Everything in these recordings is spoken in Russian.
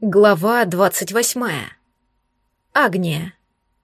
Глава 28. Агния.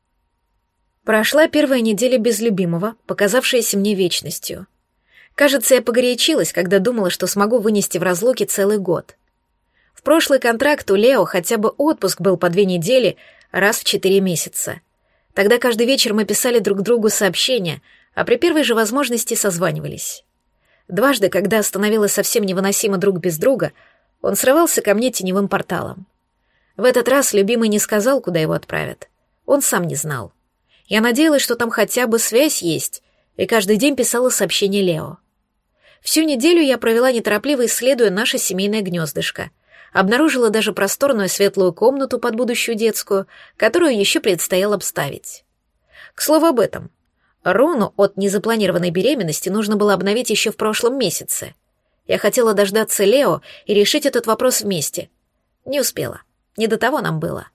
Прошла первая неделя без любимого, показавшаяся мне вечностью. Кажется, я погорячилась, когда думала, что смогу вынести в разлуке целый год. В прошлый контракт у Лео хотя бы отпуск был по 2 недели раз в 4 месяца. Тогда каждый вечер мы писали друг другу сообщения, а при первой же возможности созванивались. Дважды, когда становилось совсем невыносимо друг без друга, он срывался ко мне теневым порталом. В этот раз любимый не сказал, куда его отправят. Он сам не знал. Я надеялась, что там хотя бы связь есть, и каждый день писала сообщение Лео. Всю неделю я провела неторопливо, исследуя наше семейное гнездышко. Обнаружила даже просторную светлую комнату под будущую детскую, которую еще предстояло обставить. К слову об этом. Руну от незапланированной беременности нужно было обновить еще в прошлом месяце. Я хотела дождаться Лео и решить этот вопрос вместе. Не успела. Не до того нам было.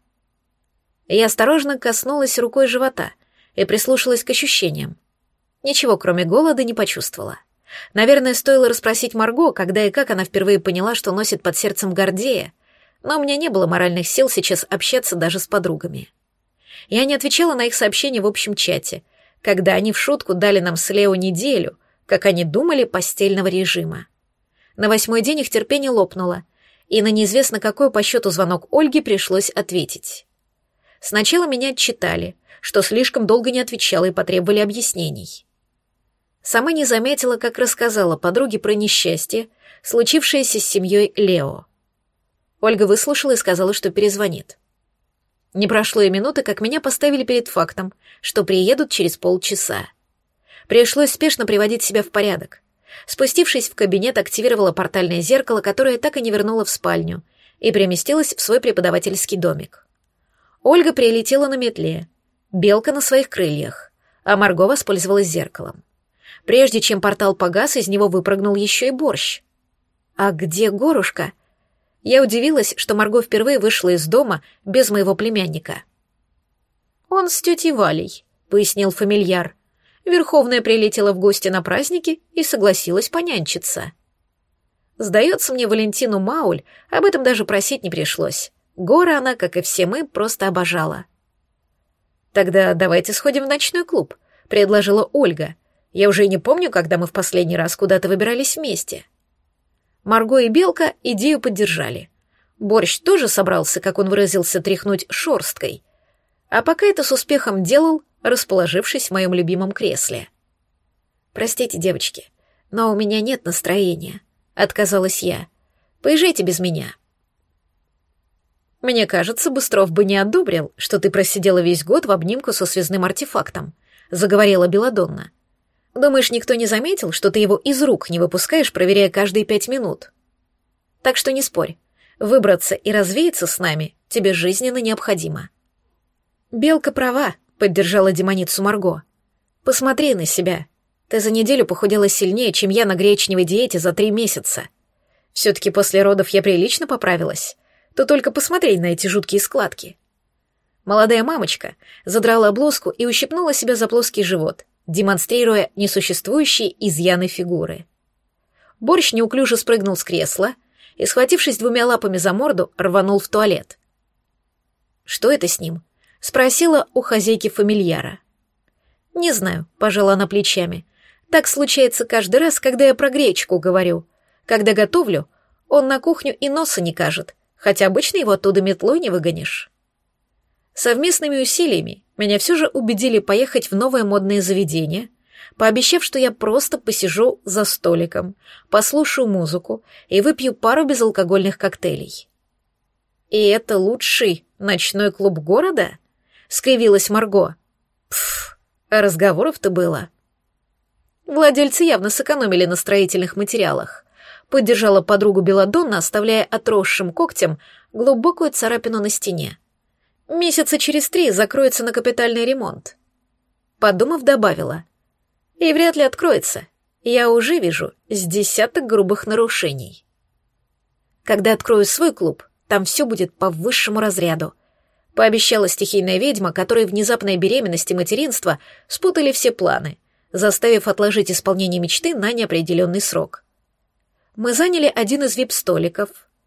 Я осторожно коснулась рукой живота и прислушалась к ощущениям. Ничего, кроме голода, не почувствовала. Наверное, стоило расспросить Марго, когда и как она впервые поняла, что носит под сердцем Гордея, но у меня не было моральных сил сейчас общаться даже с подругами. Я не отвечала на их сообщения в общем чате, когда они в шутку дали нам с Лео неделю, как они думали, постельного режима. На 8-й день их терпение лопнуло, и на неизвестно какой по счету звонок Ольги пришлось ответить. Сначала меня отчитали, что слишком долго не отвечала и потребовали объяснений. Сама не заметила, как рассказала подруге про несчастье, случившееся с семьей Лео. Ольга выслушала и сказала, что перезвонит. Не прошло и минуты, как меня поставили перед фактом, что приедут через полчаса. Пришлось спешно приводить себя в порядок. Спустившись в кабинет, активировала портальное зеркало, которое так и не вернула в спальню, и переместилась в свой преподавательский домик. Ольга прилетела на метле, Белка на своих крыльях, а Марго воспользовалась зеркалом. Прежде чем портал погас, из него выпрыгнул еще и Борщ. «А где Горушка?» Я удивилась, что Марго впервые вышла из дома без моего племянника. «Он с тетей Валей», — пояснил фамильяр. Верховная прилетела в гости на праздники и согласилась понянчиться. Сдается мне, Валентину Мауль об этом даже просить не пришлось. Гора она, как и все мы, просто обожала. «Тогда давайте сходим в ночной клуб», — предложила Ольга. «Я уже и не помню, когда мы в последний раз куда-то выбирались вместе». Марго и Белка идею поддержали. Борщ тоже собрался, как он выразился, тряхнуть шорсткой. А пока это с успехом делал, расположившись в моем любимом кресле. «Простите, девочки, но у меня нет настроения», — отказалась я. «Поезжайте без меня». «Мне кажется, Быстров бы не одобрил, что ты просидела весь год в обнимку со связным артефактом», — заговорила Беладонна. «Думаешь, никто не заметил, что ты его из рук не выпускаешь, проверяя каждые 5 минут? Так что не спорь, выбраться и развеяться с нами тебе жизненно необходимо». «Белка права», — поддержала демоницу Марго. «Посмотри на себя. Ты за неделю похудела сильнее, чем я на гречневой диете за 3 месяца. Все-таки после родов я прилично поправилась. То только посмотреть на эти жуткие складки». Молодая мамочка задрала блузку и ущипнула себя за плоский живот, демонстрируя несуществующие изъяны фигуры. Борщ неуклюже спрыгнул с кресла и, схватившись 2 лапами за морду, рванул в туалет. «Что это с ним?» — спросила у хозяйки фамильяра. «Не знаю», — пожала она плечами. «Так случается каждый раз, когда я про гречку говорю. Когда готовлю, он на кухню и носа не кажет, хотя обычно его оттуда метлой не выгонишь». Совместными усилиями меня все же убедили поехать в новое модное заведение, пообещав, что я просто посижу за столиком, послушаю музыку и выпью пару безалкогольных коктейлей. «И это лучший ночной клуб города?» — скривилась Марго. «Пф, а разговоров-то было». Владельцы явно сэкономили на строительных материалах. Поддержала подругу Беладонна, оставляя отросшим когтем глубокую царапину на стене. Месяца через 3 закроется на капитальный ремонт. Подумав, добавила. И вряд ли откроется. Я уже вижу с 10 грубых нарушений. Когда открою свой клуб, там все будет по высшему разряду. Пообещала стихийная ведьма, которой внезапная беременность и материнство спутали все планы, заставив отложить исполнение мечты на неопределенный срок. Мы заняли один из вип-столиков.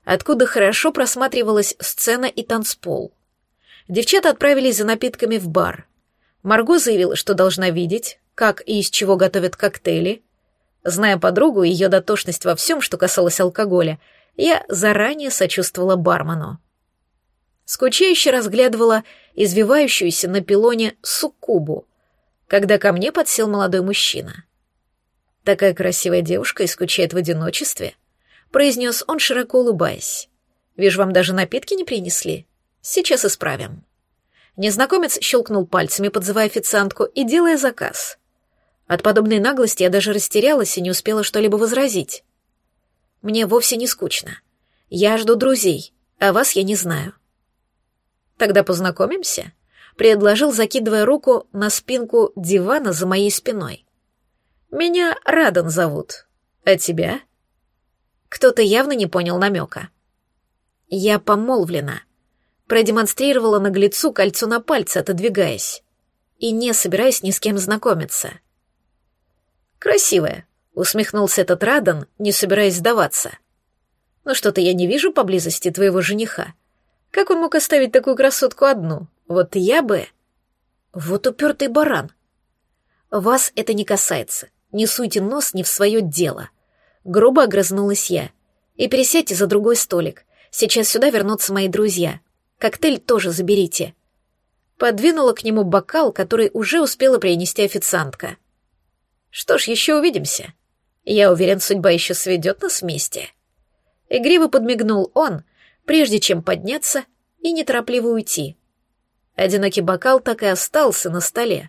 откуда хорошо просматривалась сцена и танцпол. Девчата отправились за напитками в бар. Марго заявила, что должна видеть, как и из чего готовят коктейли. Зная подругу и ее дотошность во всем, что касалось алкоголя, я заранее сочувствовала бармену. Скучающе разглядывала извивающуюся на пилоне суккубу, когда ко мне подсел молодой мужчина. «Такая красивая девушка и скучает в одиночестве», — произнес он, широко улыбаясь. «Вижу, вам даже напитки не принесли. Сейчас исправим». Незнакомец щелкнул пальцами, подзывая официантку и делая заказ. От подобной наглости я даже растерялась и не успела что-либо возразить. «Мне вовсе не скучно. Я жду друзей, а вас я не знаю». «Тогда познакомимся?» — предложил, закидывая руку на спинку дивана за моей спиной. «Меня Радан зовут. А тебя?» Кто-то явно не понял намека. «Я помолвлена», — продемонстрировала наглецу кольцо на пальце, отодвигаясь, и не собираясь ни с кем знакомиться. «Красивая», — усмехнулся этот Радан, не собираясь сдаваться. «Но что-то я не вижу поблизости твоего жениха. Как он мог оставить такую красотку одну? Вот я бы...» «Вот упертый баран». «Вас это не касается. Не суйте нос не в свое дело». Грубо огрызнулась я. «И пересядьте за другой столик. Сейчас сюда вернутся мои друзья. Коктейль тоже заберите». Подвинула к нему бокал, который уже успела принести официантка. «Что ж, еще увидимся. Я уверен, судьба еще сведет нас вместе». Игриво подмигнул он, прежде чем подняться и неторопливо уйти. Одинокий бокал так и остался на столе.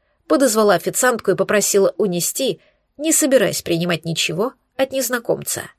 Подозвала официантку и попросила унести, не собираясь принимать ничего от незнакомца.